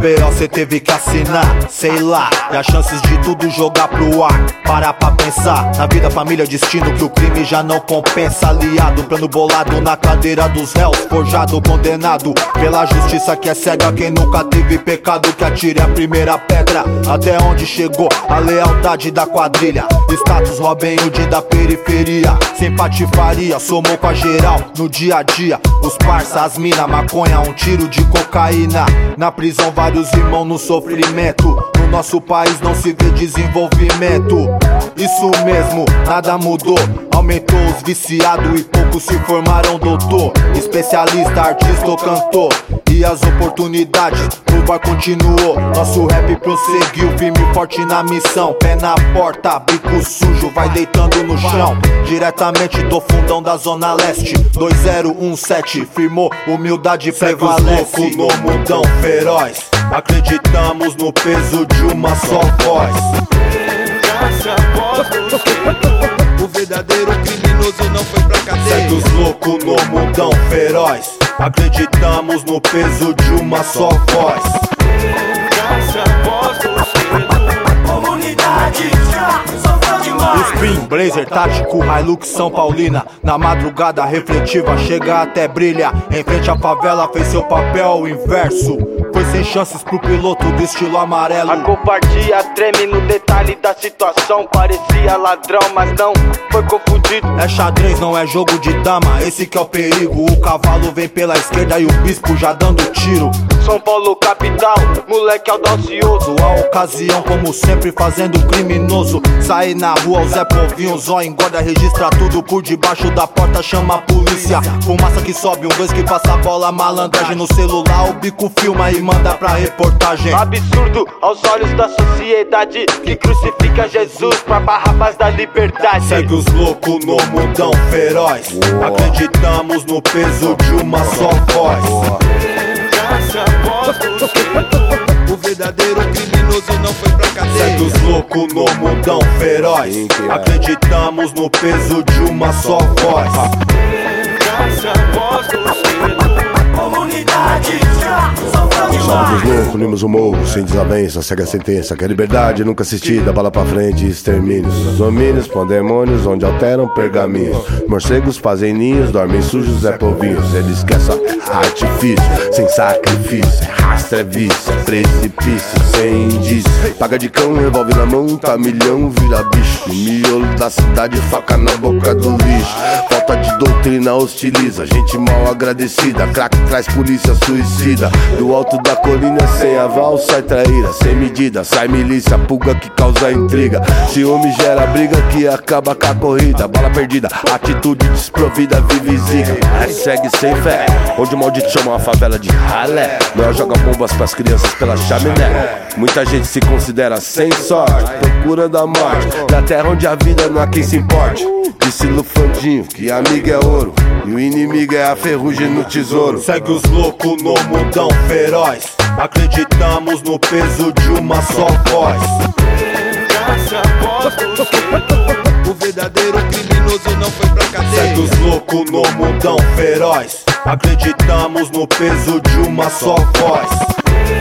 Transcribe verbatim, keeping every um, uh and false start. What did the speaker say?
B O cê teve que assinar, sei lá. E as chances de tudo jogar pro ar. Para pra pensar, na vida, família, destino, que o crime já não compensa. Aliado, plano bolado na cadeira dos réus, forjado, condenado pela justiça que é cega. Quem nunca teve pecado, que atire a primeira pedra. Até onde chegou a lealdade da quadrilha? Status Robin Hood da periferia, sem patifaria, somou com a geral no dia a dia. Os parça, as mina, maconha, um tiro de cocaína. Na prisão vários irmãos no sofrimento. No nosso país não se vê desenvolvimento. Isso mesmo, nada mudou. Aumentou os viciados e poucos se formaram doutor, especialista, artista ou cantor. E as oportunidades no bar continuou. Nosso rap prosseguiu, firme e forte na missão. Pé na porta, bico sujo, vai deitando no chão. Diretamente do fundão da Zona Leste, dois zero um sete, firmou, humildade prevalece. Segue os loucos no mundão feroz, acreditamos no peso de uma só voz. O verdadeiro criminoso não foi pra cadeia. Segue os loucos no mundão feroz, acreditamos no peso de uma só voz. Comunidade já sofreu demais. Spin, Blazer, tático, Hilux, São Paulina. Na madrugada refletiva, chega até brilha. Em frente à favela fez seu papel inverso. Foi sem chances pro piloto do estilo amarelo. A covardia treme no detalhe da situação. Parecia ladrão, mas não, foi confundido. É xadrez, não é jogo de dama, esse que é o perigo. O cavalo vem pela esquerda e o bispo já dando tiro. São Paulo capital, moleque audacioso. A ocasião, como sempre, fazendo criminoso. Sair na rua, o Zé Povinho, zóio engorda, registra tudo por debaixo da porta, chama a polícia. Fumaça que sobe, um dois que passa a bola, malandragem no celular. O bico filma e manda pra reportagem. Absurdo aos olhos da sociedade que crucifica Jesus pra Barrabás da liberdade. Segue os loucos no mundão feroz, acreditamos no peso de uma só voz. O verdadeiro criminoso não foi pra cadeia. Segue os loucos no mundão feroz, acreditamos no peso de uma só voz. Comunidade já sofreu demais. Salve os loucos, limos o morro, sem desavença, segue a sentença. Quer liberdade, nunca assistida, bala pra frente, extermínios. Os homínios, pandemônios, onde alteram pergaminhos. Morcegos fazem ninhos, dormem sujos, é povinhos. Eles querem só artifício, sem sacrifício. Rastro é vício, é precipício, sem indício. Paga de cão, revólver na mão, tá milhão, vira bicho. Miolo da cidade, faca na boca do lixo. Falta de doutrina hostiliza, gente mal agradecida. Crack traz polícia suicida. Do alto da colina, sem aval, sai traíra. Sem medida, sai milícia, pulga que causa intriga. Ciúme gera briga que acaba com a corrida. Bala perdida, atitude desprovida, vive zica. Segue sem fé, onde o maldito chama a favela de ralé. Nós joga bombas pras crianças pela chaminé. Muita gente se considera sem sorte, procura da morte, da terra onde a vida não há quem se importe. Disse Lufandinho que amigo é ouro e o inimigo é a ferrugem no tesouro. Segue os loucos no mundão feroz, acreditamos no peso de uma só voz. O verdadeiro criminoso não foi pra cadeia. Segue os loucos no mundão feroz, acreditamos no peso de uma só voz.